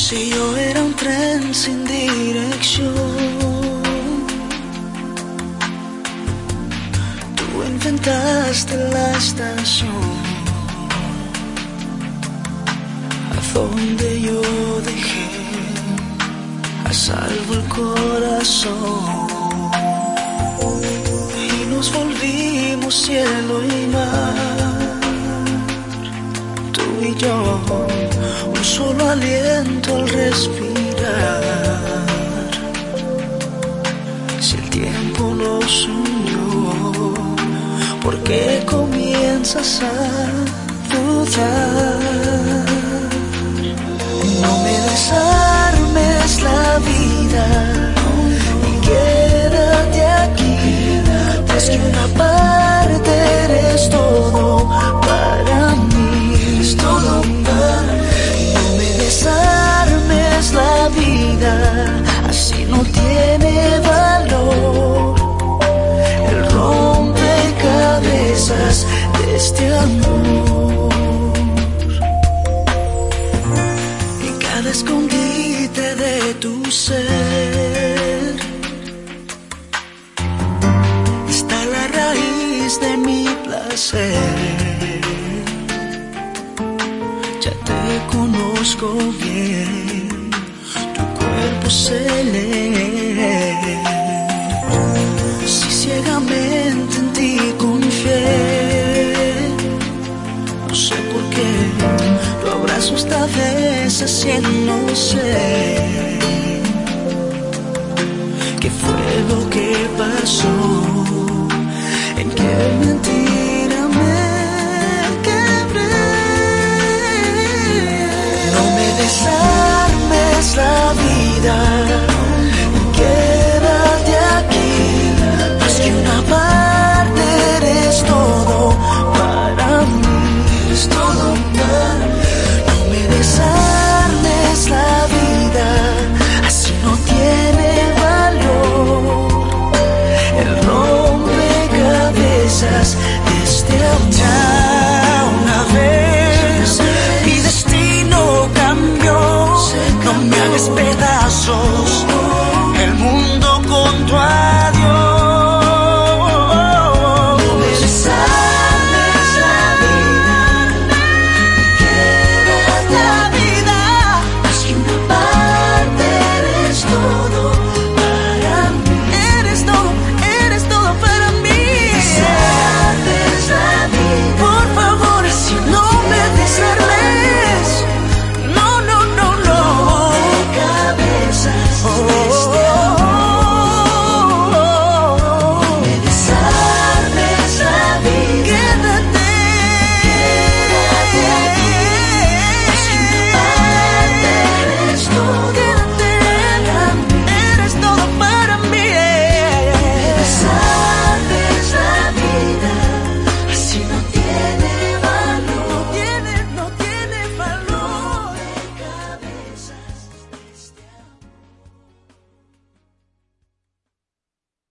Si yo era un tren sin dirección, tú inventaste la estación a donde yo dejé a salvo el corazón. Y nos volvimos cielo y mar, tú y yo, un solo aliento al respirar. Si el tiempo nos unió, ¿por qué comienzas a dudar? No me desarmes la vida y quédate aquí, pues que una parte eres todo para mí, es todo para mí. No me desarmes la vida, así no tiene valor el rompecabezas de este amor. En cada escondite de tu ser está la raíz de mi placer. Ya te conozco bien, tu cuerpo se lee. Si ciegamente en ti confié, no sé por qué lo abrazo esta vez haciendo no sé qué fue lo que pasó, en qué mentira me quebré. No me desarmes la vida y quédate aquí, pues que una parte eres todo para mí, es todo.